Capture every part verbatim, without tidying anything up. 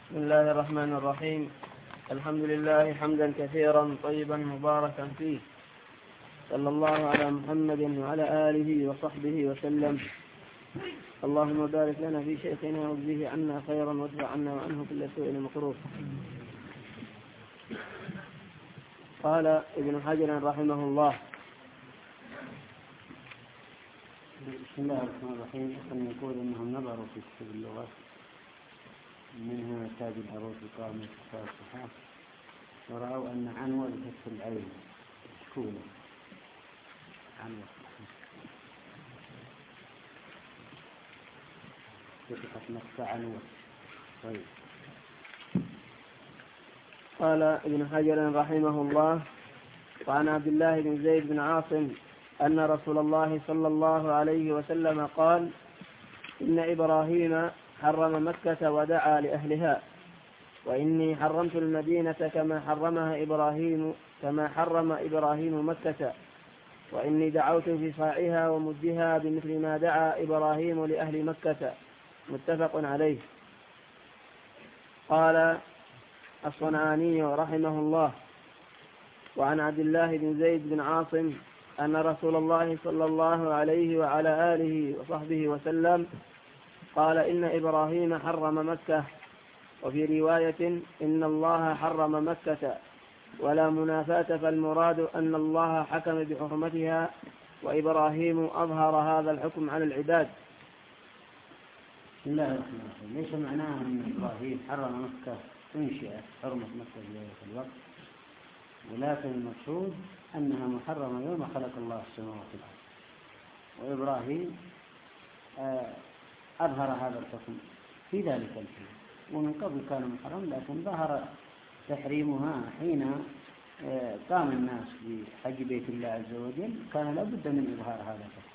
بسم الله الرحمن الرحيم. الحمد لله حمدا كثيرا طيبا مباركا فيه، صلى الله على محمد وعلى آله وصحبه وسلم. اللهم بارك لنا في شيخنا واجزه عنا خيرا وادفع عنا وعنه كل سوء مكروه. قال ابن حجر رحمه الله: بسم الله الرحمن الرحيم. أن يقول إنهم نظروا في كتب اللغة منها تاج العروض وقامة كتاب الصحاح، ورأوا أن عنوة بفتح العين مشكولة عنوة فتحت نقطة عنوة. طيب. قال ابن حجر رحمه الله: وعن عبد الله بن زيد بن عاصم أن رسول الله صلى الله عليه وسلم قال: إن إبراهيم حرم مكة ودعا لأهلها، وإني حرمت المدينة كما حرمها إبراهيم كما حرم إبراهيم مكة، وإني دعوت في صاعها ومدها بمثل ما دعا إبراهيم لأهل مكة. متفق عليه. قال الصنعاني رحمه الله: وعن عبد الله بن زيد بن عاصم أن رسول الله صلى الله عليه وعلى آله وصحبه وسلم قال: إن إبراهيم حرم مكة، وفي رواية: إن الله حرم مكة، ولا منافاة، فالمراد أن الله حكم بحرمتها، وإبراهيم أظهر هذا الحكم على العباد. بسم الله الرحمن الرحيم. ليس معناه أن إبراهيم حرم مكة انشئت حرمة مكة في ذلك الوقت، ولكن المقصود أنها محرمة يوم خلق الله السماوات والأرض، وإبراهيم أظهر هذا الحكم في ذلك الحين، ومن قبل كان محرم، لكن ظهر تحريمها حين قام الناس بحج بيت الله عز وجل، كان لابد من إظهار هذا الحكم.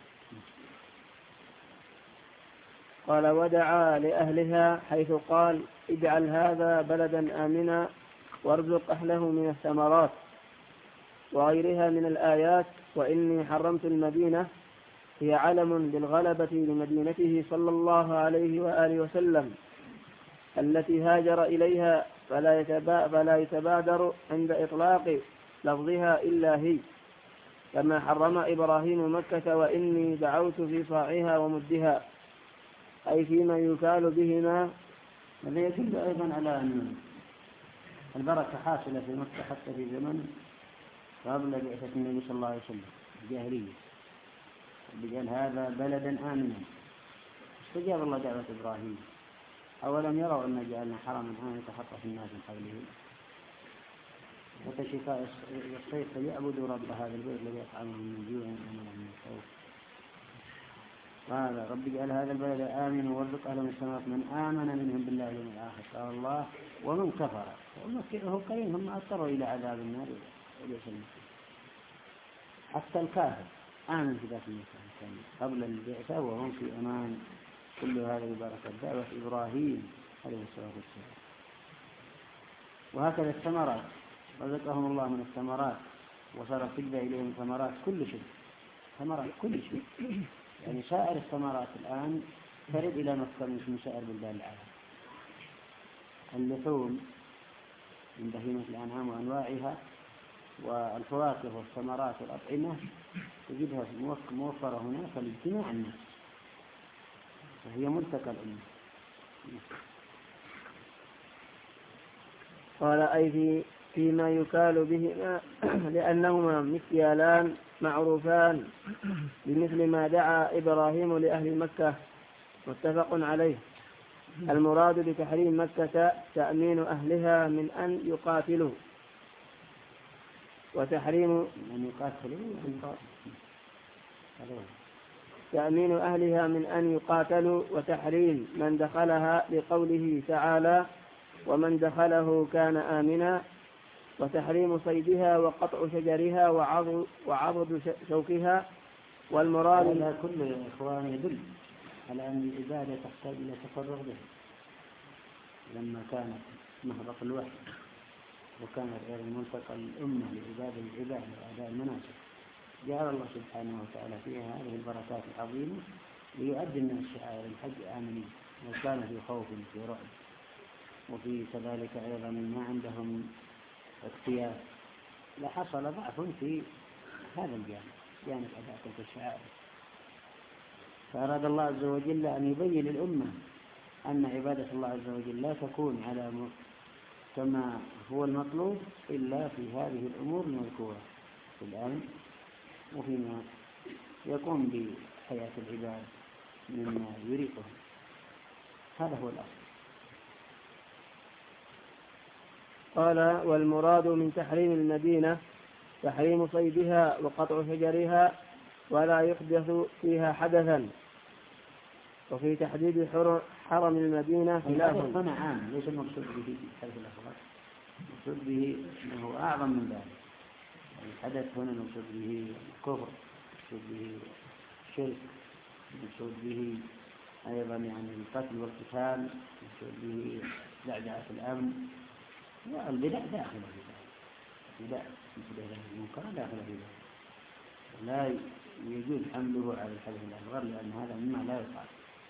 قال: ودعا لأهلها، حيث قال: اجعل هذا بلدا آمنا وارزق أهله من الثمرات، وغيرها من الآيات. وإني حرمت المدينة هي علم بالغلبة لمدينته صلى الله عليه وآله وسلم التي هاجر إليها، فلا, يتبا فلا يتبادر عند إطلاق لفظها إلا هي، كما حرم إبراهيم مكة. وإني دعوت في صاعها ومدها، أي فيما يكال بهما. هذا يدل أيضا على أن البركة حاصلة في مكة حتى في زمن قبل بعثة النبي صلى الله عليه وسلم الجاهلية. بجعل هذا بلدا آمنا، استجاب الله دعوة إبراهيم. أولم يروا أن جعلنا حرما آمنا يتخطف الناس من حوله، وتشفاء الصيف فليعبدوا رب هذا البيت الذي يطعمهم من جوع وآمنهم من خوف. قال: رب اجعل هذا البلد آمنا وارزق أهله من الثمرات من آمن منهم بالله واليوم الآخر. قال الله: ومن كفر ومكره قليل، هم أضطروا إلى عذاب النار وليس المكر. حتى الكافر آمن في ذات المكان قبل البعثة وهم في أمان. كل هذا ببركة دعوة إبراهيم عليه الصلاة والسلام. وهكذا الثمرات، رزقهم الله من الثمرات، وصار تجبى إليهم ثمرات كل شيء، ثمرات كل شيء، يعني سائر الثمرات الآن ترد إلى مكة من سائر بلدان العالم. اللحوم من بهيمة الأنعام وأنواعها، والفواكه والثمرات والأطعمة تجدها موفرة هناك لاجتماع الناس، وهي ملتقى الأمة. قال: أي في فيما يكال بهما لأنهما مكيالان معروفان بمثل ما دعا إبراهيم لأهل مكة. متفق عليه. المراد بتحريم مكة تأمين أهلها من أن يقاتلوا، وتحريم أن يقاتلوا تأمين أهلها من أن يقاتلوا، وتحريم من دخلها لقوله تعالى: ومن دخله كان آمنا، وتحريم صيدها وقطع شجرها وعضد شوكها. والمراد هذا كل إخوان يدل على أن العبادة تحتاج إلى تفرغ به. لما كانت مهبط الوحي وكانت غير الملتقى الأمة لعبادة العباد وأداء المناسك، جعل الله سبحانه وتعالى فيها هذه البركات العظيمة ليؤدي الناس شعائر الحج آمنين، وكان في خوف في رعب. وفي كذلك أيضا ما عندهم اختيار، لحصل ضعف في هذا الجانب، جانب أداء تلك الشعائر. فأراد الله عز وجل أن يبين للأمة أن عبادة الله عز وجل لا تكون على كما هو المطلوب إلا في هذه الأمور المذكورة في الآن، وفيما يقوم بحياة العباد مما يريقهم. هذا هو الأصل. قال: والمراد من تحريم المدينة تحريم صيدها وقطع شجرها ولا يحدث فيها حدثا. وفي تحديد حرم المدينة خلاف. هنا عام، ليس المقصود به حدث الأخبار، المقصود به أنه أعظم من ذلك. الحدث هنا المقصود به كفر، المقصود به شرك، المقصود به أيضا يعني القتل والقتال، المقصود به دعدعة الأمن، والبدع داخل في ذلك. البدع مثل المنكر داخل في ذلك، لا يجوز حمله على الحدث الأصغر لأن هذا مما لا يقال.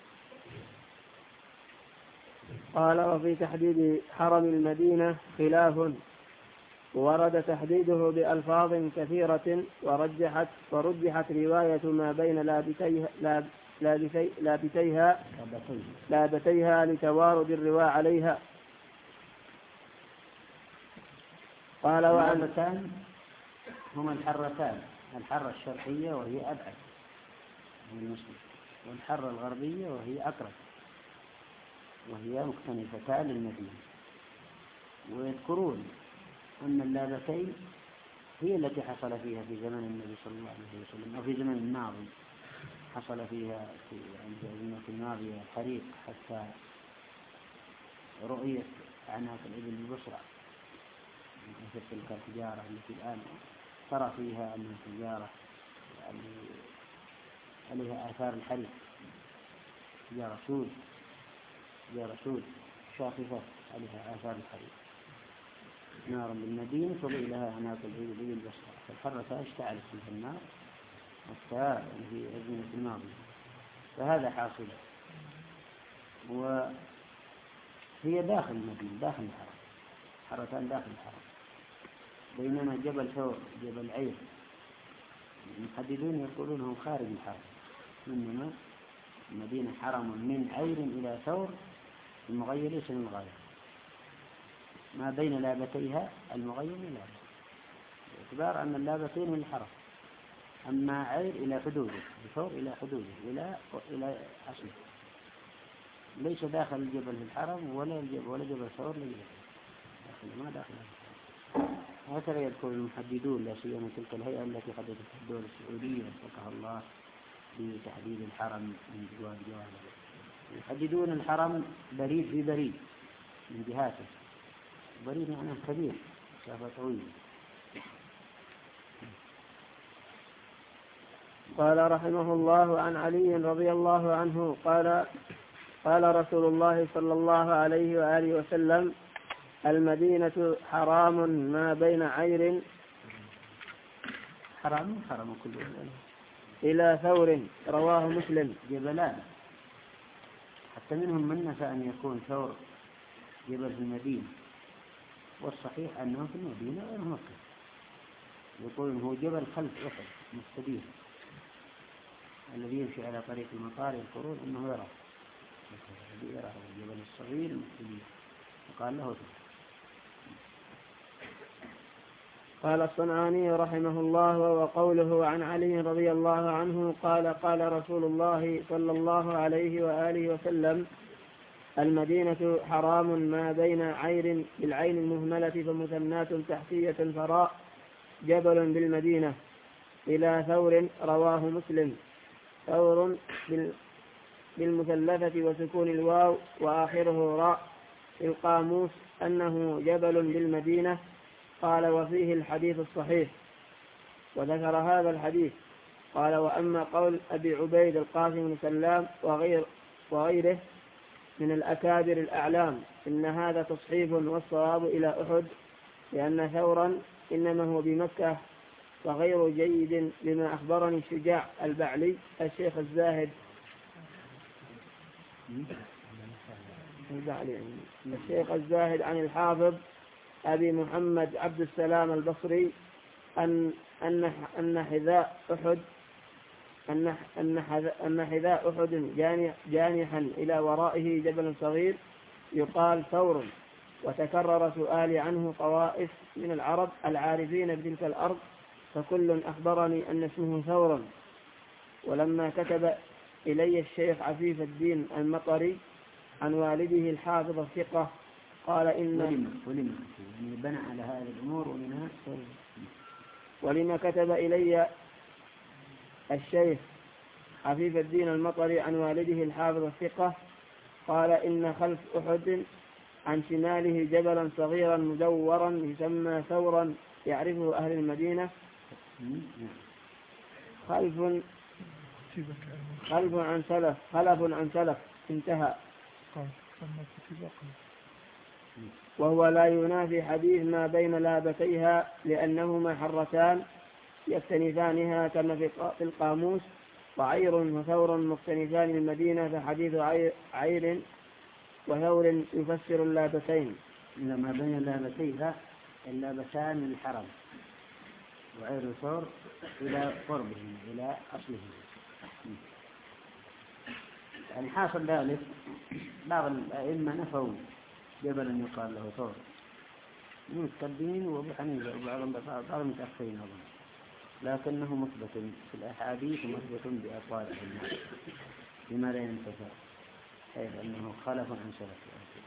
قال: وفي تحديد حرم المدينة خلاف، ورد تحديده بألفاظ كثيرة ورجحت ورجحت رواية ما بين لابتيها, لابتي لابتيها, لابتيها لتوارد الرواء عليها. قال: وعلتان هما الحرتان، الحرة الشرقية وهي أبعد من المسلم، والحرة الغربية وهي أقرب، وهي مختلفتان للمدينة. ويذكرون أن اللابتين هي التي حصل فيها في زمن النبي صلى الله عليه وسلم، أو في زمن الماضي حصل فيها في الأزمنة الماضية حريق حتى رؤية أعناق الإبل البصرى مثل تلك التجارة التي الآن ترى فيها أن التجارة يعني عليها آثار الحريق، تجارة سود، تجارة سود شاخصة عليها آثار الحريق، نار بالمدينة تضيء لها أعناق الإبل البصرى. فالحرة اشتعلت فيها النار حتى في الأزمنة الماضية، فهذا حاصل. وهي داخل المدينة، داخل الحرم، حرتان داخل الحرم. بينما جبل ثور، جبل عير، المحددون يقولون هم خارج الحرم، إنما المدينة حرم من عير إلى ثور، المغير ليس من الغاية، ما بين لابتيها المغير من لابتين، باعتبار أن اللابتين من الحرم. أما عير إلى حدوده، ثور إلى حدوده، إلى إلى أصله، ليس داخل الجبل في الحرم ولا الجبل ولا جبل ثور لجبل داخل، ما داخل. هكذا يذكر المحددون، لا سيما تلك الهيئة التي حددت الدولة السعودية وفقها الله بتحديد الحرم من جوانب جوانب. يحددون الحرم بريد في بريد من جهاته، بريد معناه كبير، مسافة طويلة. قال رحمه الله: عن علي رضي الله عنه قال: قال رسول الله صلى الله عليه وآله وسلم: المدينة حرام ما بين عير حرام حرام كله إلى ثور. رواه مسلم. جبلان، حتى منهم من نسى أن يكون ثور جبل في المدينة، والصحيح أنه في المدينة غير مكة. يقولون هو جبل خلف أحد مستدير الذي يمشي على طريق المطار، يذكرون أنه يرى يرى الجبل الصغير المستدير، وقال له ثور. قال الصنعاني رحمه الله: وقوله عن علي رضي الله عنه قال: قال رسول الله صلى الله عليه وآله وسلم: المدينة حرام ما بين عير بالعين المهملة فمثنات تحتية فراء جبل بالمدينة إلى ثور. رواه مسلم. ثور بالمثلثة وسكون الواو وآخره راء في القاموس أنه جبل بالمدينة. قال: وفيه الحديث الصحيح. وذكر هذا الحديث. قال: وأما قول أبي عبيد القاسم بن سلام وغير وغيره من الأكابر الأعلام إن هذا تصحيف، والصواب إلى أحد، لأن ثورا إنما هو بمكة، وغير جيد لما أخبرني الشجاع البعلي الشيخ الزاهد الشيخ الزاهد عن الحافظ أبي محمد عبد السلام البصري أن أن أن حذاء أحد أن أن أن حذاء أحد جانحا إلى ورائه جبل صغير يقال ثور. وتكرر سؤالي عنه طوائف من العرب العارفين بتلك الأرض، فكل أخبرني أن اسمه ثور. ولما كتب إلي الشيخ عفيف الدين المطري عن والده الحافظ الثقة قال إن ولما ولما يعني بنى على هذه الأمور ومنها ولما كتب إلي الشيخ عفيف الدين المطري عن والده الحافظ الثقة قال إن خلف أحد عن شماله جبلا صغيرا مدورا يسمى ثورا يعرفه أهل المدينة خلف خلف عن سلف خلف عن سلف انتهى. وهو لا ينافي حديث ما بين لابتيها لأنهما حرتان يكتنفانها كما في القاموس، وعير وثور مكتنفان المدينة، فحديث عير وثور يفسر اللابتين. إذا ما بين لابتيها اللابتان من الحرم، وعير وثور إلى قربه إلى أصله. يعني حاصل ذلك بعض الأئمة نفوا جبلا يقال له ثور المتقدمين وابو حنيفة وبعض المتأخرين أظن، لكنه مثبت في الأحاديث ومثبت بأقواله بما لا ينتفع، حيث أنه خلف عن سلف.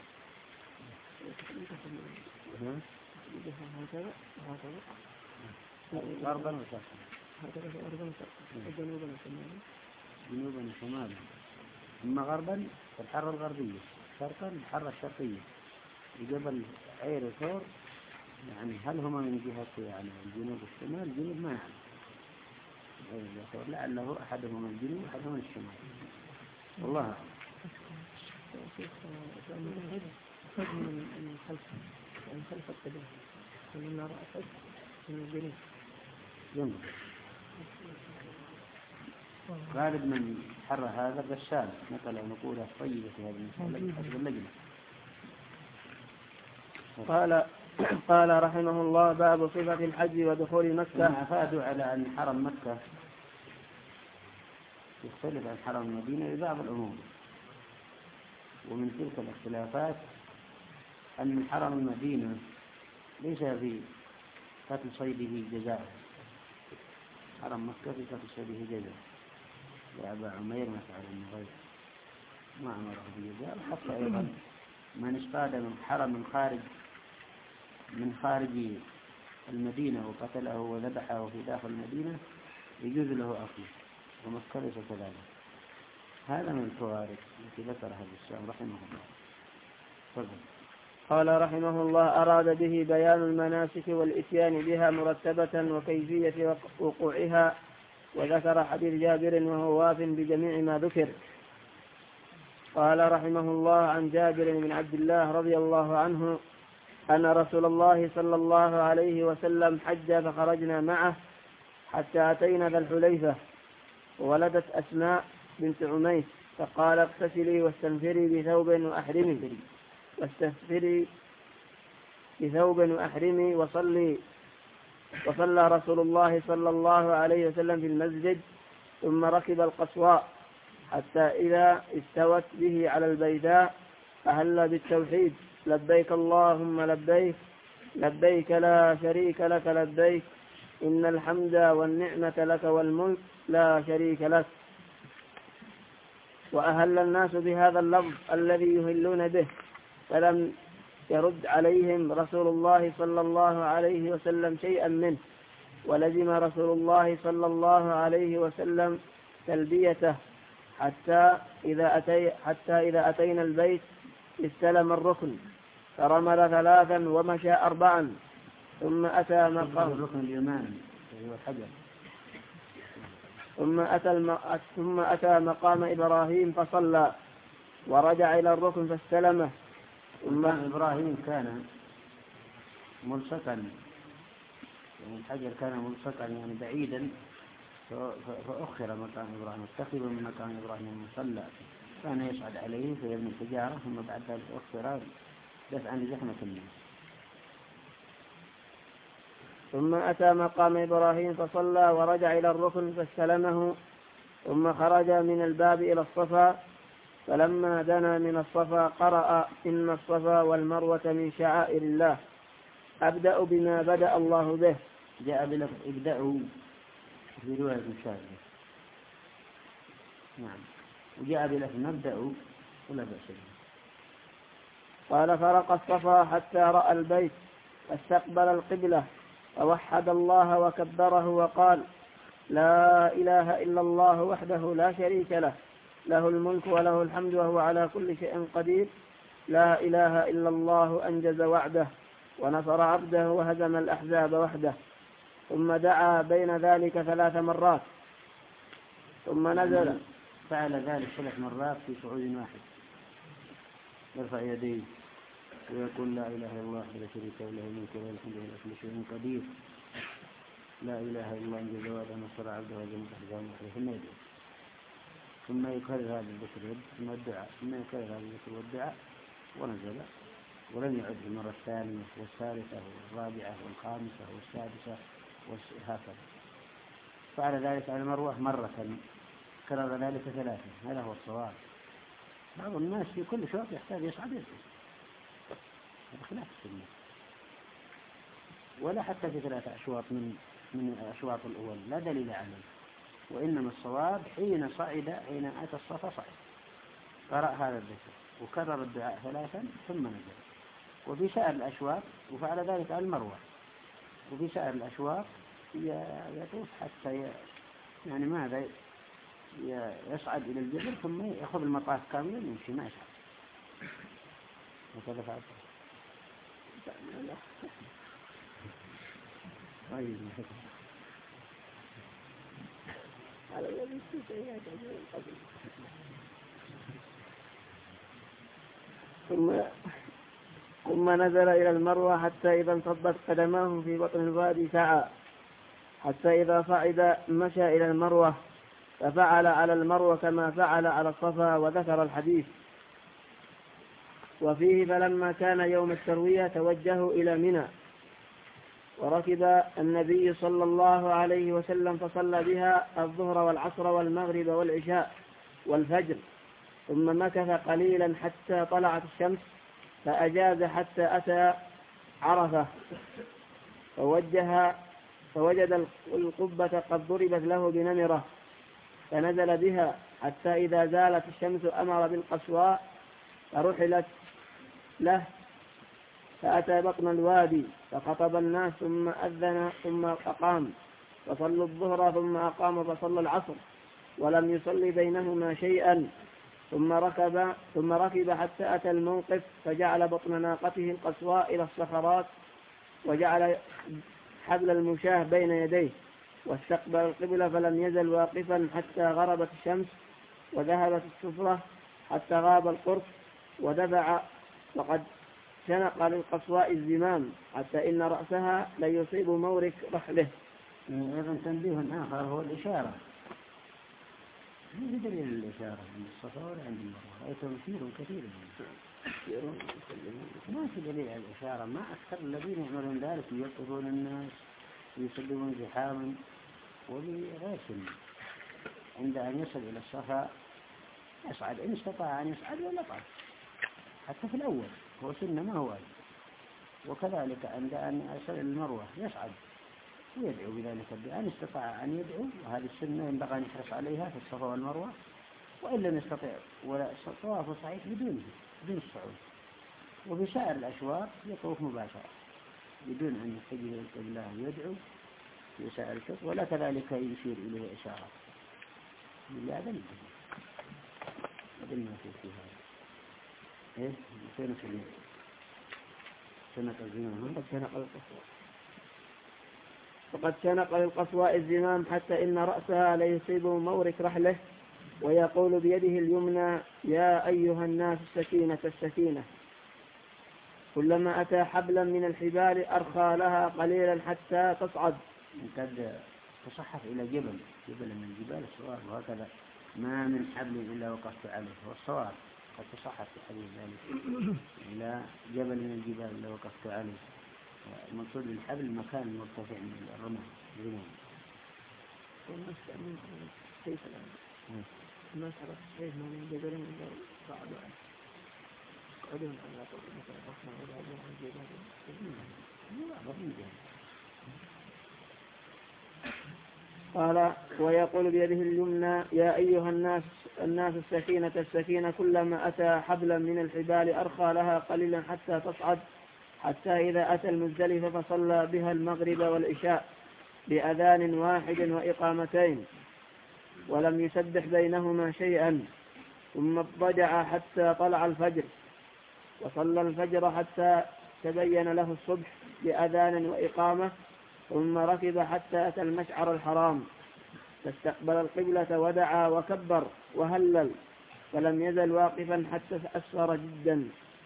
غربا وشرقا جنوبا وشمالا، أما غربا فالحرة الغربية، شرقا الحرة الشرقية. جبل عير وثور يعني هل هما من جهة يعني الجنوب والشمال؟ الجنوب ما يعلم، لعله أحدهما من الجنوب وأحدهما من الشمال، والله أعلم. من خلف من خلف القدم من رأسه من الجنوب جنوب. غالب من حر هذا الرشاد مثلا نقولها طيبة في هذه المسألة حسب اللجنة. قال قال رحمه الله باب صفة الحج ودخول مكة. أفادوا على أن حرم مكة يختلف عن حرم المدينة ببعض الأمور، ومن تلك الاختلافات أن حرم المدينة ليس في قتل صيده جزاء، حرم مكة في قتل صيده جزاء، وأبا عمير ما فعل من غير ما أمره بجزاء. وحتى أيضا من اصطاد من حرم من خارج من خارج المدينة وقتله وذبحه في داخل المدينة يجوز له أكله، ومكة ليس كذلك. هذا من الفوارق التي ذكرها الشيخ رحمه الله. تفضل. قال رحمه الله أراد به بيان المناسك والإتيان بها مرتبة وكيفية وقوعها، وذكر حديث جابر وهو واف بجميع ما ذكر. قال رحمه الله عن جابر بن عبد الله رضي الله عنه أن رسول الله صلى الله عليه وسلم حج فخرجنا معه حتى أتينا ذا الحليفة، وولدت أسماء بنت عميس، فقال اغتسلي واستنفري بثوب وأحرمي واستنفري بثوب وأحرمي وصلي. وصلى رسول الله صلى الله عليه وسلم في المسجد، ثم ركب القصواء حتى إذا استوت به على البيداء أهل بالتوحيد لبيك اللهم لبيك لبيك لا شريك لك لبيك إن الحمد والنعمة لك والملك لا شريك لك. وأهل الناس بهذا اللفظ الذي يهلون به، فلم يرد عليهم رسول الله صلى الله عليه وسلم شيئا منه، ولزم رسول الله صلى الله عليه وسلم تلبيته حتى إذا أتي حتى إذا أتينا البيت استلم الركن فرمل ثلاثا ومشى أربعا، ثم أتى مقام الركن اليماني هو الحجر، ثم أتى الم... ثم أتى مقام إبراهيم فصلى، ورجع إلى الركن فاستلمه. ثم إبراهيم كان ملصقا، يعني الحجر كان ملصقا يعني بعيدا، فأخر مقام إبراهيم، اتخذوا من مقام إبراهيم مصلى كان يصعد عليه فيبني الحجارة ثم بعد ذلك اختراج دفعا لزحمة الناس. ثم أتى مقام إبراهيم فصلى ورجع إلى الركن فاستلمه، ثم خرج من الباب إلى الصفا، فلما دنا من الصفا قرأ إن الصفا والمروة من شعائر الله أبدأ بما بدأ الله به. جاء بلفظ ابدأوا في رواية مشاهدة، نعم، وجاء بلفظ نبدأ ولا بأس به. قال فرق الصفا حتى رأى البيت فاستقبل القبلة فوحد الله وكبره وقال لا إله إلا الله وحده لا شريك له له الملك وله الحمد وهو على كل شيء قدير لا إله إلا الله أنجز وعده ونصر عبده وهزم الأحزاب وحده. ثم دعا بين ذلك ثلاث مرات ثم نزل. فعل ذلك ثلاث مرات في صعود واحد، يرفع يديه ويقول لا إله إلا الله وحده لا شريك له له الملك وله الحمد وهو على كل شيء قدير لا إله إلا الله أنجز وعده ونصر عبده وهزم الأحزاب وحده. ثم يدعو ثم يكرر هذا الذكر ثم الدعاء ثم يكرر هذا الذكر والدعاء ونزل، ولم يعد المرة الثانية والثالثة والرابعة والخامسة والسادسة وهكذا. فعل ذلك على المروة مرة، كرر ذلك ثلاثة، هذا هو الصواب. بعض الناس في كل شوط يحتاج يصعد يصعد، هذا خلاف السنة، ولا حتى في ثلاثة أشواط من من الأشواط الأول لا دليل عليه، وإنما الصواب حين صعد حين أتى الصفا صعد قرأ هذا الذكر وكرر الدعاء ثلاثا ثم نزل. وفي سائر الأشواط وفعل ذلك على المروة، وفي سائر الأشواط يطوف حتى يعني ماذا يصعد إلى الجبل ثم يأخذ المطاف كاملا ويمشي ما يصعد. وكذا فعل. طيب ثم ثم نزل إلى المروة حتى إذا انصبت قدماه في بطن الوادي سعى، حتى إذا صعد مشى إلى المروة ففعل على المروة كما فعل على الصفا، وذكر الحديث. وفيه فلما كان يوم التروية توجهوا إلى منى، وركب النبي صلى الله عليه وسلم فصلى بها الظهر والعصر والمغرب والعشاء والفجر، ثم مكث قليلا حتى طلعت الشمس فأجاز حتى أتى عرفة فوجه فوجد القبة قد ضربت له بنمرة فنزل بها حتى إذا زالت الشمس أمر بالقصواء فرحلت له فأتى بطن الوادي فخطب الناس ثم أذن ثم أقام فصلوا الظهر ثم أقام فصلى العصر ولم يصلي بينهما شيئا، ثم ركب ثم ركب حتى أتى الموقف فجعل بطن ناقته القصواء إلى الصخرات وجعل حبل المشاه بين يديه واستقبل القبلة فلم يزل واقفا حتى غربت الشمس وذهبت السفرة حتى غاب القرص ودفع وقد شنق للقصواء الزمام حتى إن رأسها ليصيب مورك رحله. أيضا تنبيه آخر هو الإشارة، ما في دليل الإشارة عند الصفا ولا عند المروة، رأيته كثير كثير ما في دليل على الإشارة. ما أكثر الذين يعملون ذلك يوقفون الناس ويسلمون زحاما وبغير سنة. عند أن يصل إلى الصفا يصعد إن استطاع أن يصعد ولا طاف، حتى في الأول هو سنة ما هو واجب. وكذلك عند أن يصل إلى المروة يصعد ويدعو بذلك الدعاء، إن استطاع أن يدعو وهذه السنة ينبغي أن يحرص عليها في الصفا والمروة، وإن لم يستطيع ولا طواف صحيح بدونه بدون الصعود. وفي سائر الأشواط يطوف مباشرة بدون أن يتجه إلى القبلة ويدعو في سائر الشوط، ولا كذلك يشير إليه إشارة. لا دليل ما في هذا. إيه فين سنة سنة الزمان قد شنق القصواء فقد شنق للقصواء الزمام حتى إن رأسها ليصيب مورك رحله ويقول بيده اليمنى يا أيها الناس السكينة السكينة. كلما أتى حبلا من الحبال أرخى لها قليلا حتى تصعد. قد تصحف إلى جبل جبل من الجبال الصغار، وهكذا ما من حبل إلا وقفت عليه، والصواب قد تصحت في حديث ذلك لا جبل من الجبال إلا وقفت عليه. المقصود بالحبل مكان مرتفع من الرمى الرمى. والمستأمن كيف الآن؟ ما ترى الشيء ما من جبل إلا صعد عنه قدم على طول مثلا أصنع إلى عن جبل. قال ويقول بيده اليمنى يا أيها الناس الناس السكينة السكينة كلما أتى حبلا من الحبال أرخى لها قليلا حتى تصعد، حتى إذا أتى المزدلفة فصلى بها المغرب والعشاء بأذان واحد وإقامتين ولم يسبح بينهما شيئا، ثم اضطجع حتى طلع الفجر وصلى الفجر حتى تبين له الصبح بأذان وإقامة، ثم ركب حتى أتى المشعر الحرام فاستقبل القبلة ودعا وكبر وهلل، فلم يزل واقفا حتى تأثر جدا،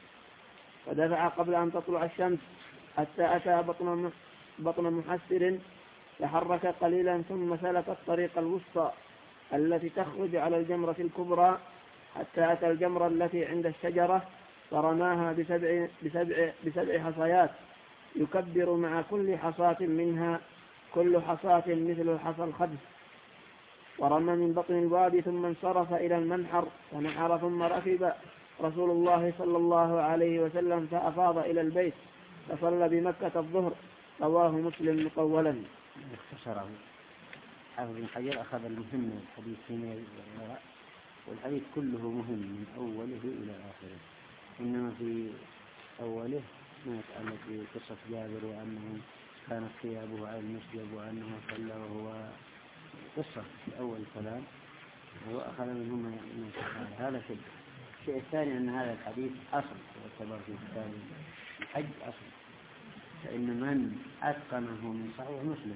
ودفع قبل أن تطلع الشمس حتى أتى بطن بطن محسر تحرك قليلا، ثم سلك الطريق الوسطى التي تخرج على الجمرة الكبرى حتى أتى الجمرة التي عند الشجرة فرماها بسبع, بسبع, بسبع حصيات يكبر مع كل حصاة منها كل حصاة مثل الحصى الخبز، ورمى من بطن الوادي ثم انصرف إلى المنحر فنحر، ثم ركب رسول الله صلى الله عليه وسلم فأفاض إلى البيت فصلى بمكة الظهر. رواه مسلم مطولا. اختصره حافظ بن حجر أخذ المهم من الحديث فيما والحديث كله مهم من أوله إلى آخره، إنما في أوله ما يتعلق بقصة جابر وأنه كانت ثيابه على المسجد وأنه صلى وهو قصة في أول الكلام، هو أخذ منهم من الصحابة. هذا شيء. الشيء الثاني أن هذا الحديث أصل يعتبر في كتاب الحج أصل، فإن من أتقنه من صحيح مسلم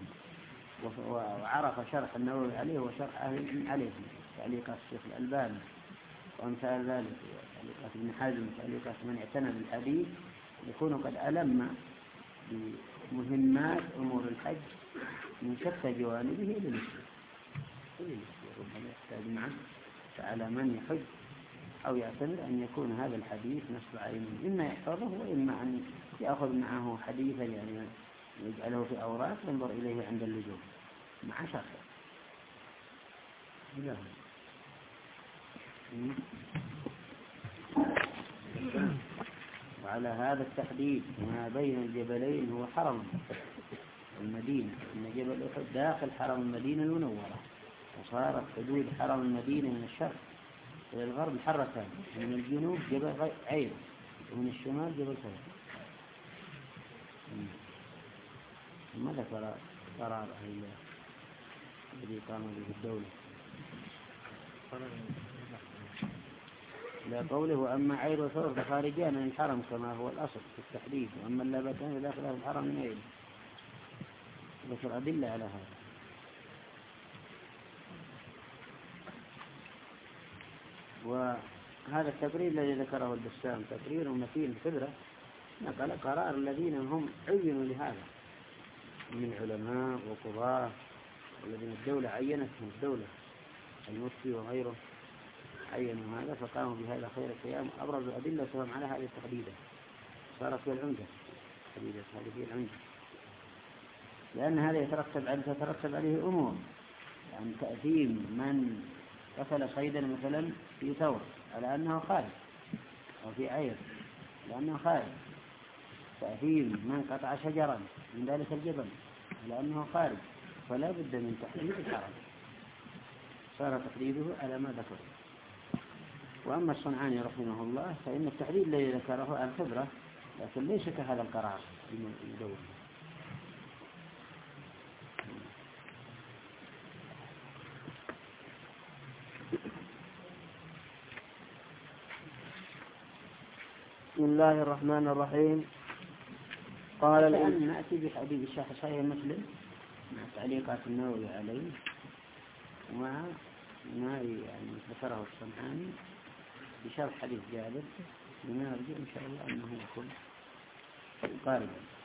وعرف شرح النووي عليه وشرح أهل عليه تعليقات الشيخ الألباني وأمثال ذلك تعليقات ابن حزم تعليقات من اعتنى بالحديث يكون قد ألم بمهمات أمور الحج من شتى جوانبه للمسلم. ربما يحتاج معه فعلى من يحج أو يعتمد أن يكون هذا الحديث نصب عينه، إما يحفظه وإما أن يأخذ معه حديثا يعني يجعله في أوراق ينظر إليه عند اللزوم مع شرحه. وعلى هذا التحديد ما بين الجبلين هو حرم المدينة، إن جبل أحد داخل حرم المدينة المنورة، وصارت حدود حرم المدينة من الشرق إلى الغرب حرتان، من الجنوب جبل عين ومن الشمال جبل ثور. ما ذكر قرار الذي قاموا به الدولة لا قوله وأما عير وثور فخارجان من الحرم كما هو الأصل في التحديد، وأما اللابتان فداخلها في الحرم من عين. ذكر أدلة على هذا. وهذا التقرير الذي ذكره البسام تقرير متين خبرة، نقل قرار الذين هم عينوا لهذا من علماء وقضاة الذين الدولة عينتهم، الدولة المفتي وغيره عينوا هذا فقاموا بهذا خير القيام، أبرزوا أدلتهم على هذه التحديدة صارت هي العمدة. تحديدة هذه هي العمدة، لأن هذا يترتب عليه تترتب عليه أمور، يعني تأثيم من قتل صيدا مثلا في ثور على أنه خارج، أو في عير لأنه خارج، تأثيم من قطع شجرا من ذلك الجبل على أنه خارج، فلا بد من تحديد الحرم، صار تحديده على ما ذكر. وأما الصنعاني رحمه الله فإن التحديد الذي ذكره عن خبرة، لكن ليس كهذا القرار المدون. بسم الله الرحمن الرحيم. قال الآن نأتي بحديث الشيخ صحيح مسلم مع تعليقات النووي عليه ومع ما يعني ذكره الصنعاني بشرح حديث جابر، لما نرجو إن شاء الله أنه يكون قاربا.